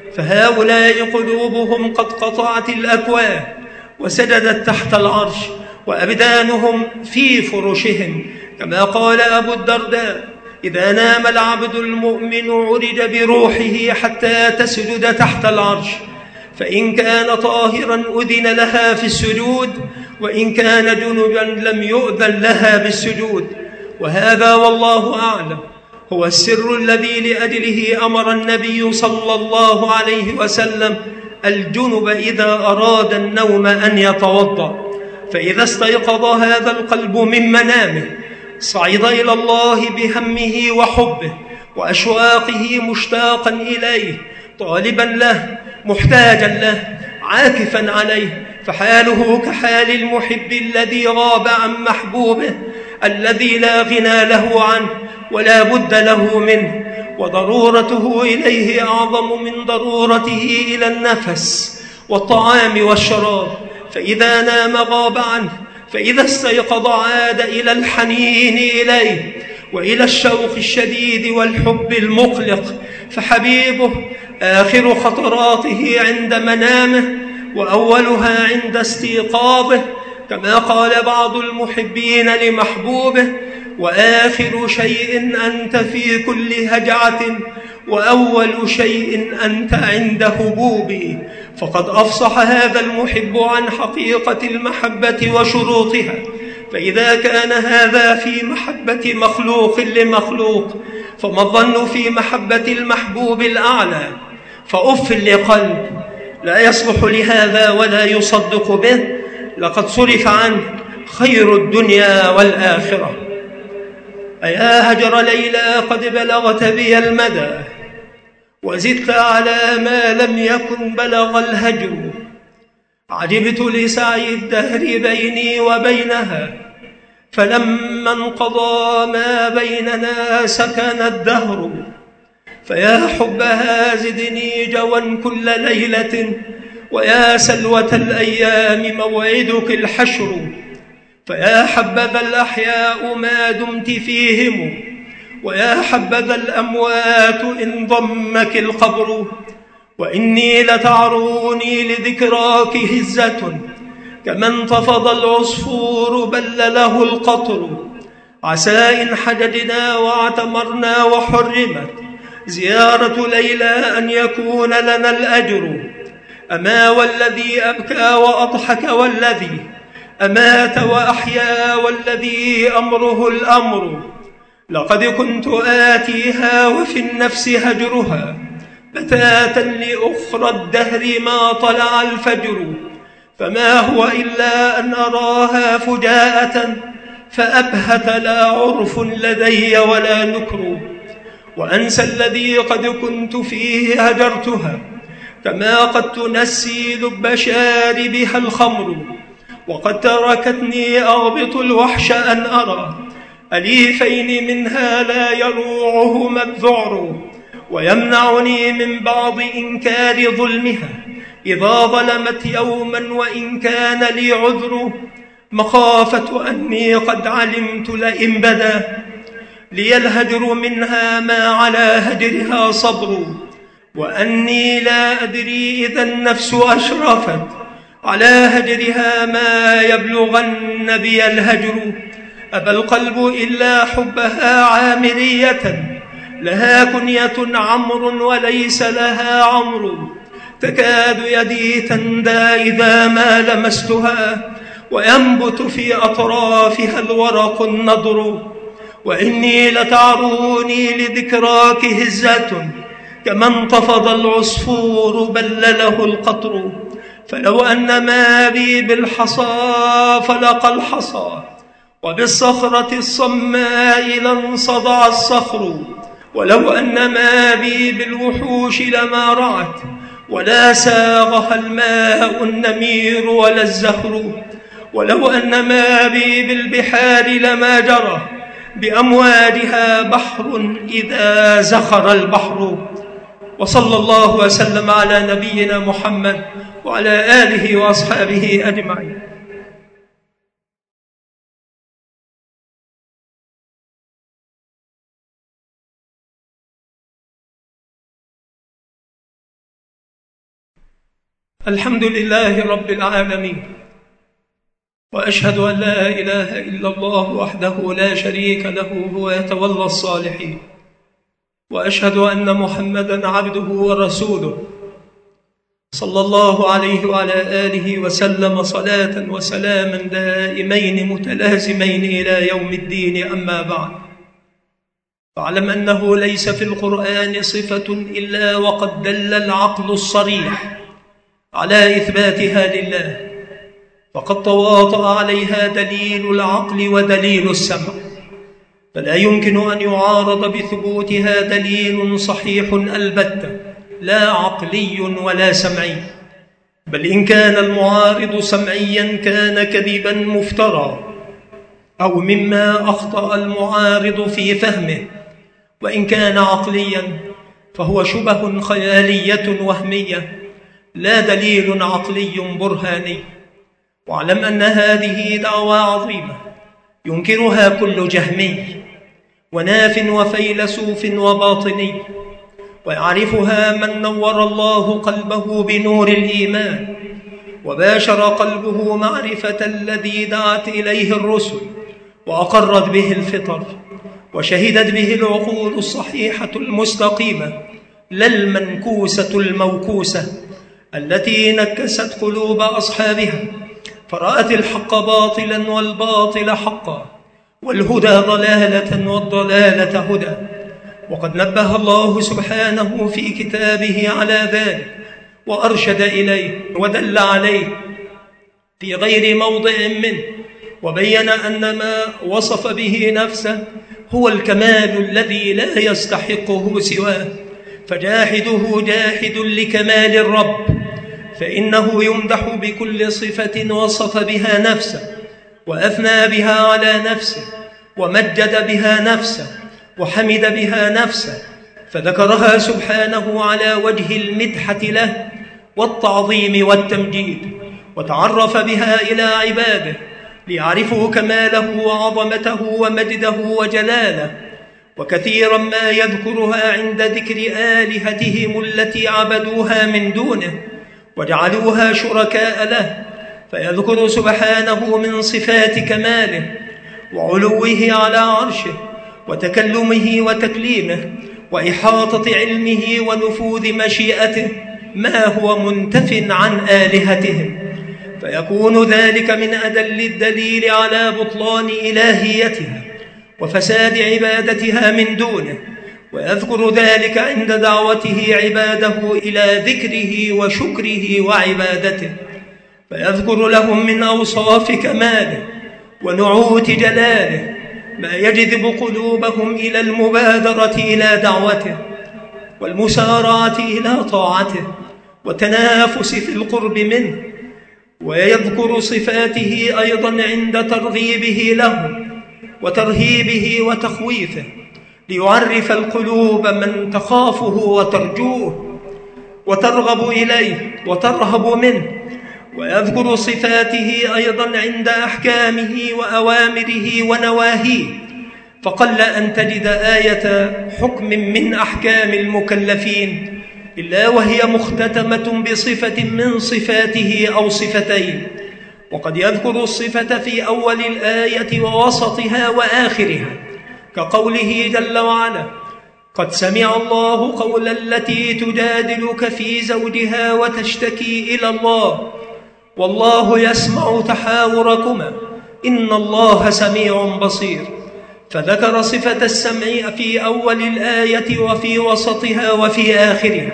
فهؤلاء قلوبهم قد قطعت الأكوان وسجدت تحت العرش، وأبدانهم في فرشهم، كما قال أبو الدرداء: إذا نام العبد المؤمن عرج بروحه حتى تسجد تحت العرش، فإن كان طاهرا أذن لها في السجود، وإن كان جنبا لم يؤذن لها بالسجود. وهذا والله أعلم هو السر الذي لأجله أمر النبي صلى الله عليه وسلم الجنب إذا أراد النوم أن يتوضأ، فإذا استيقظ هذا القلب من منامه صعد إلى الله بهمه وحبه وأشواقه، مشتاقا إليه، طالبا له، محتاجا له، عاكفا عليه، فحاله كحال المحب الذي غاب عن محبوبه الذي لا غنى له عنه، ولا بد له منه، وضرورته إليه أعظم من ضرورته إلى النفس والطعام والشراب، فإذا نام غاب عنه، فإذا استيقظ عاد إلى الحنين إليه وإلى الشوق الشديد والحب المقلق، فحبيبه آخر خطراته عند منامه وأولها عند استيقاظه، كما قال بعض المحبين لمحبوبه: وآخر شيء أنت في كل هجعة، وأول شيء أنت عند هبوبي. فقد أفصح هذا المحب عن حقيقة المحبة وشروطها، فإذا كان هذا في محبة مخلوق لمخلوق، فما الظن في محبة المحبوب الأعلى؟ فأف لقلب لا يصلح لهذا ولا يصدق به، لقد صرف عنه خير الدنيا والآخرة. أيا هجر ليلى قد بلغت بي المدى، وزدت على ما لم يكن بلغ الهجر، عجبت لسعي الدهر بيني وبينها، فلما انقضى ما بيننا سكن الدهر، فيا حبها زدني جوا كل ليلة، ويا سلوة الأيام موعدك الحشر، فيا حبذا الأحياء ما دمت فيهم، ويا حبذا الأموات إن ضمك القبر، وإني لتعروني لذكراك هزة، كما انتفض العصفور بل له القطر، عسى إن حججنا واعتمرنا وحرمت زيارة ليلى أن يكون لنا الأجر، أما والذي أبكى وأضحك والذي أمات وأحيا والذي أمره الأمر، لقد كنت آتيها وفي النفس هجرها، بتاتا لأخرى الدهر ما طلع الفجر، فما هو إلا أن أراها فجاءة فأبهت لا عرف لدي ولا نكر، وأنسى الذي قد كنت فيه هجرتها، كما قد تنسي لب شاربها الخمر، وقد تركتني أغبط الوحش أن أرى أليفين منها لا يروعهما الذعر، ويمنعني من بعض إنكار ظلمها إذا ظلمت يوما وإن كان لي عذر، مخافة أني قد علمت لئن بدا لي الهجر منها ما على هجرها صبر، وأني لا أدري إذا النفس أشرفت على هجرها ما يبلغن بي الهجر، أبى القلب إلا حبها عامرية، لها كنية عمرو وليس لها عمرو، تكاد يدي تندى إذا ما لمستها، وينبت في أطرافها الورق النضر، وإني لتعروني لذكراك هزة، كما انتفض العصفور بل له القطر، فلو أن ما بي بالحصى فلقى الحصى، وبالصخرة الصماء لانصدع الصخر، ولو أن ما بي بالوحوش لما رعت، ولا ساغها الماء النمير ولا الزهر، ولو أن ما بي بالبحار لما جرى بأمواجها بحر إذا زخر البحر. وصلى الله وسلم على نبينا محمد وعلى آله وأصحابه أجمعين. الحمد لله رب العالمين، وأشهد أن لا إله إلا الله وحده لا شريك له هو يتولى الصالحين، وأشهد أن محمدًا عبده ورسوله صلى الله عليه وعلى آله وسلم صلاة وسلاما دائمين متلازمين إلى يوم الدين. أما بعد، فاعلم أنه ليس في القرآن صفة إلا وقد دل العقل الصريح على إثباتها لله، وقد تواطأ عليها دليل العقل ودليل السمع، فلا يمكن أن يعارض بثبوتها دليل صحيح البتة، لا عقلي ولا سمعي، بل إن كان المعارض سمعيا كان كذبا مفترى، أو مما أخطأ المعارض في فهمه، وإن كان عقليا فهو شبه خيالية وهمية لا دليل عقلي برهاني. واعلم أن هذه دعوى عظيمة ينكرها كل جهمي وناف وفيلسوف وباطني، ويعرفها من نور الله قلبه بنور الإيمان وباشر قلبه معرفة الذي دعت إليه الرسل وأقرت به الفطر وشهدت به العقول الصحيحة المستقيمة، لا المنكوسة الموكوسة التي نكست قلوب أصحابها فرأت الحق باطلا والباطل حقا والهدى ضلالة والضلالة هدى. وقد نبه الله سبحانه في كتابه على ذلك وأرشد إليه ودل عليه في غير موضع منه، وبين أن ما وصف به نفسه هو الكمال الذي لا يستحقه سواه، فجاحده جاحد لكمال الرب، فإنه يمدح بكل صفة وصف بها نفسه وأثنى بها على نفسه ومجد بها نفسه وحمد بها نفسه، فذكرها سبحانه على وجه المدحة له والتعظيم والتمجيد، وتعرف بها إلى عباده ليعرفوا كماله وعظمته ومجده وجلاله. وكثيرا ما يذكرها عند ذكر آلهتهم التي عبدوها من دونه وجعلوها شركاء له، فيذكر سبحانه من صفات كماله وعلوه على عرشه وتكلمه وتكليمه وإحاطة علمه ونفوذ مشيئته ما هو منتف عن آلهتهم، فيكون ذلك من أدل الدليل على بطلان إلهيتها وفساد عبادتها من دونه. ويذكر ذلك عند دعوته عباده إلى ذكره وشكره وعبادته، فيذكر لهم من أوصاف كماله ونعوت جلاله ما يجذب قلوبهم إلى المبادرة إلى دعوته والمسارعة إلى طاعته والتنافس في القرب منه. ويذكر صفاته أيضا عند ترغيبه لهم وترهيبه وتخويفه ليعرف القلوب من تخافه وترجوه وترغب إليه وترهب منه. ويذكر صفاته أيضا عند أحكامه وأوامره ونواهيه، فقل أن تجد آية حكم من أحكام المكلفين إلا وهي مختتمة بصفة من صفاته أو صفتين، وقد يذكر الصفة في أول الآية ووسطها وآخرها، كقوله جل وعلا: قد سمع الله قول التي تجادلك في زوجها وتشتكي إلى الله والله يسمع تحاوركما إن الله سميع بصير. فذكر صفة السمع في أول الآية وفي وسطها وفي آخرها.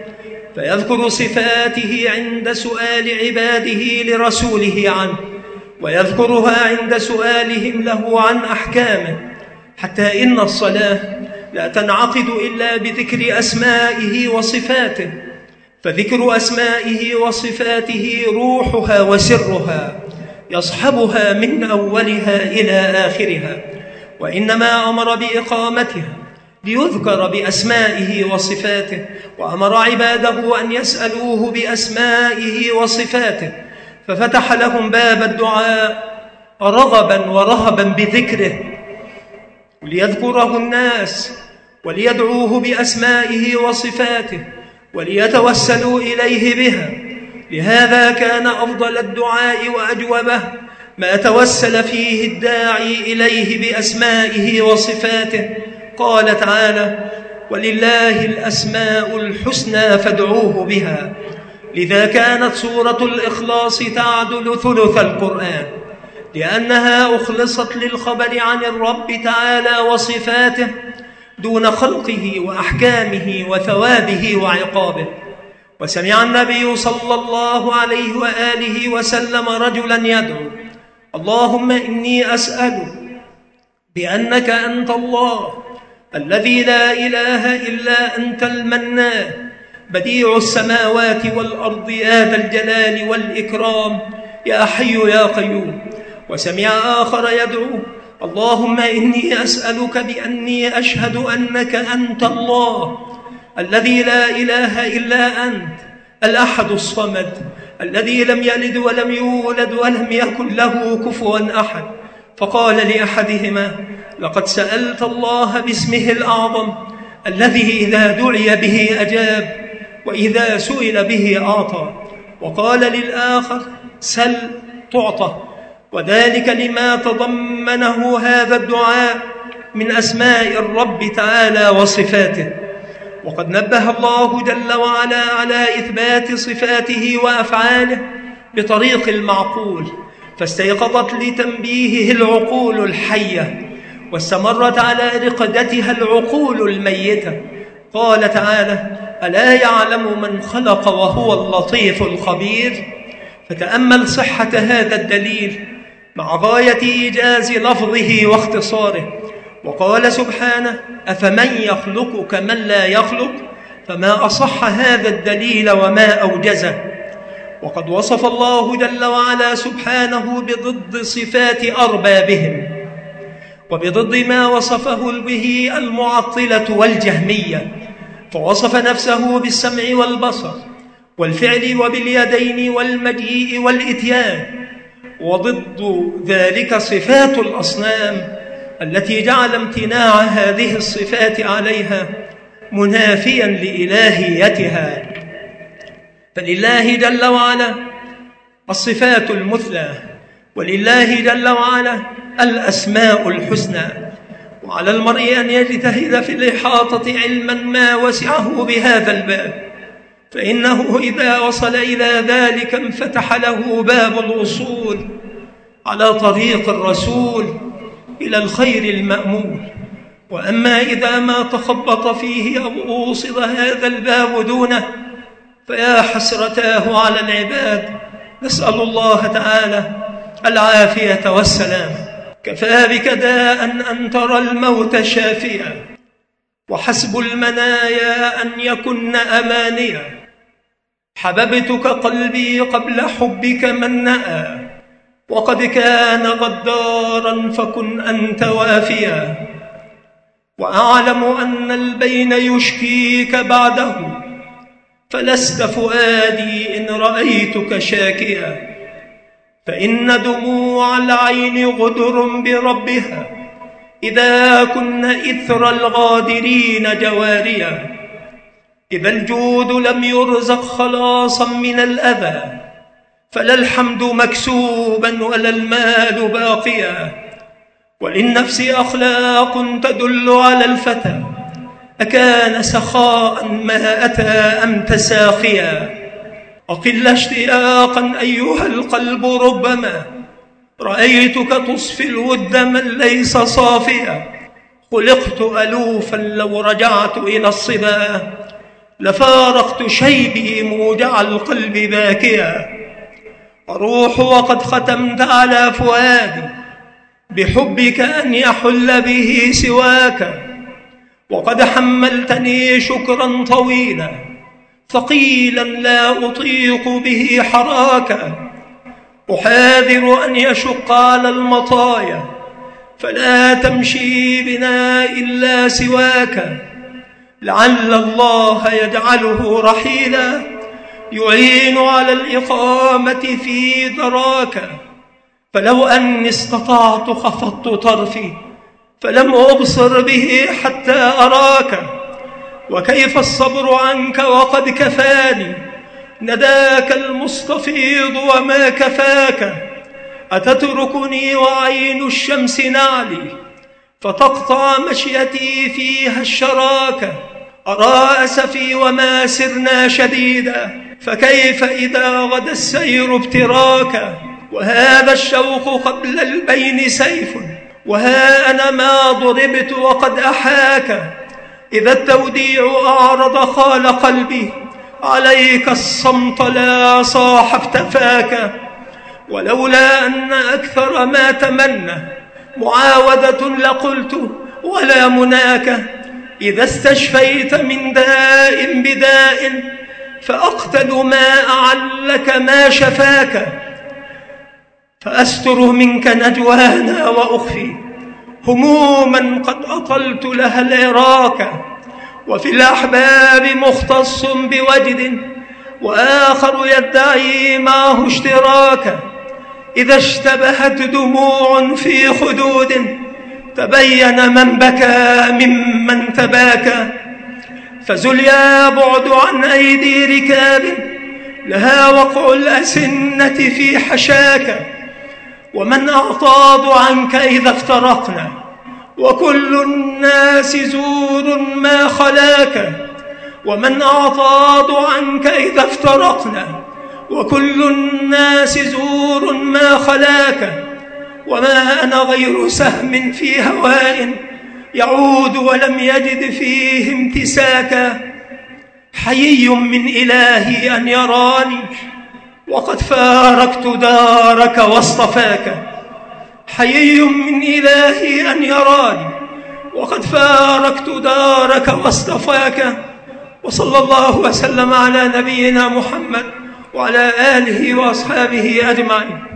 فيذكر صفاته عند سؤال عباده لرسوله عنه، ويذكرها عند سؤالهم له عن أحكامه، حتى إن الصلاة لا تنعقد إلا بذكر أسمائه وصفاته، فذكر أسمائه وصفاته روحها وسرها يصحبها من أولها إلى آخرها، وإنما أمر بإقامتها ليذكر بأسمائه وصفاته، وأمر عباده أن يسألوه بأسمائه وصفاته، ففتح لهم باب الدعاء رغبا ورهبا بذكره ليذكره الناس وليدعوه بأسمائه وصفاته وليتوسلوا إليه بها. لهذا كان أفضل الدعاء وأجوبه ما توسل فيه الداعي إليه بأسمائه وصفاته. قال تعالى: ولله الأسماء الحسنى فادعوه بها. لذا كانت سورة الإخلاص تعدل ثلث القرآن، لأنها أخلصت للخبر عن الرب تعالى وصفاته دون خلقه وأحكامه وثوابه وعقابه. وسمع النبي صلى الله عليه وآله وسلم رجلا يدعو: اللهم إني أسأل بأنك أنت الله الذي لا إله إلا أنت المنان بديع السماوات والأرض يا ذا الجلال والإكرام يا حي يا قيوم. وسمع آخر يدعو: اللهم إني أسألك بأني أشهد أنك أنت الله الذي لا إله إلا أنت، الأحد الصمد، الذي لم يلد ولم يولد ولم يكن له كفوا أحد. فقال لأحدهما: لقد سألت الله باسمه الأعظم الذي إذا دعي به أجاب وإذا سئل به أعطى. وقال للآخر: سل تعطى. وذلك لما تضمنه هذا الدعاء من أسماء الرب تعالى وصفاته. وقد نبه الله جل وعلا على إثبات صفاته وأفعاله بطريق المعقول، فاستيقظت لتنبيهه العقول الحية، واستمرت على رقدتها العقول الميتة. قال تعالى: ألا يعلم من خلق وهو اللطيف الخبير؟ فتأمل صحة هذا الدليل مع غاية إيجاز لفظه واختصاره. وقال سبحانه: أفمن يخلق كمن لا يخلق؟ فما أصح هذا الدليل وما أوجزه. وقد وصف الله جل وعلا سبحانه بضد صفات أربابهم، وبضد ما وصفه به المعطلة والجهمية، فوصف نفسه بالسمع والبصر والفعل وباليدين والمجيء والإتيان. وضد ذلك صفات الأصنام التي جعل امتناع هذه الصفات عليها منافيا لإلهيتها. فلله جل وعلا الصفات المثلى، ولله جل وعلا الأسماء الحسنى، وعلى المرء أن يجتهد في الإحاطة علما ما وسعه بهذا الباب، فإنه إذا وصل إلى ذلك انفتح له باب الوصول على طريق الرسول إلى الخير المأمول. وأما إذا ما تخبط فيه أو أوصد هذا الباب دونه فيا حسرتاه على العباد، نسأل الله تعالى العافية والسلام. كفى بك داء أن ترى الموت شافيا، وحسب المنايا أن يكن أمانيا. حببتك قلبي قبل حبك من نأى، وقد كان غدارا فكن أنت وافيا. وأعلم أن البين يشكيك بعده، فلست فؤادي إن رأيتك شاكيا. فإن دموع العين غدر بربها، إذا كن إثر الغادرين جواريا. إذا الجود لم يرزق خلاصا من الأذى، فلا الحمد مكسوبا ولا المال باقيا. وللنفس أخلاق تدل على الفتى، أكان سخاء ما أتى أم تساخيا. أقل اشتياقا أيها القلب، ربما رأيتك تصفي الود من ليس صافيا. خلقت ألوفا لو رجعت إلى الصبا، لفارقت شيبي موجع القلب باكيا. أروح وقد ختمت على فؤادي بحبك أن يحل به سواك. وقد حملتني شكرا طويلا ثقيلا لا أطيق به حراكا. أحاذر أن يشق على المطايا، فلا تمشي بنا إلا سواك. لعل الله يجعله رحيلا يعين على الإقامة في ذراك. فلو أني استطعت خفضت طرفي، فلم أبصر به حتى أراك. وكيف الصبر عنك وقد كفاني نداك المستفيض وما كفاك. أتتركني وعين الشمس نعلي، فتقطع مشيتي فيها الشراكة. أرى أسفي وما سرنا شديدا، فكيف إذا غدا السير ابتراكا. وهذا الشوق قبل البين سيف، وها أنا ما ضربت وقد أحاك. إذا التوديع أعرض خال قلبي، عليك الصمت لا صاح افتفاك. ولولا أن أكثر ما تمنى معاودة لقلت ولا مناك. إذا استشفيت من داء بداء، فأقتل ما أعلك ما شفاك. فأستر منك نجوانا وأخفي، هموما قد أطلت لها العراك، وفي الأحباب مختص بوجد وآخر يدعي معه اشتراكا. إذا اشتبهت دموع في خدود تبين من بكى ممن تباكى. فزليا بعد عن أيدي ركاب لها وقع الأسنة في حشاك. ومن أعطاض عنك إذا افترقنا وكل الناس زور ما خلاك. ومن أعطاض عنك إذا افترقنا وكل الناس زور ما خلاك. وما أنا غير سهم في هواء يعود ولم يجد فيه امتساكا. حيي من إلهي أن يراني وقد فارقت دارك واصطفاك. حيي من إلهي أن يراني وقد فارقت دارك واصطفاك. وصلى الله وسلم على نبينا محمد وعلى آله وأصحابه أجمعين.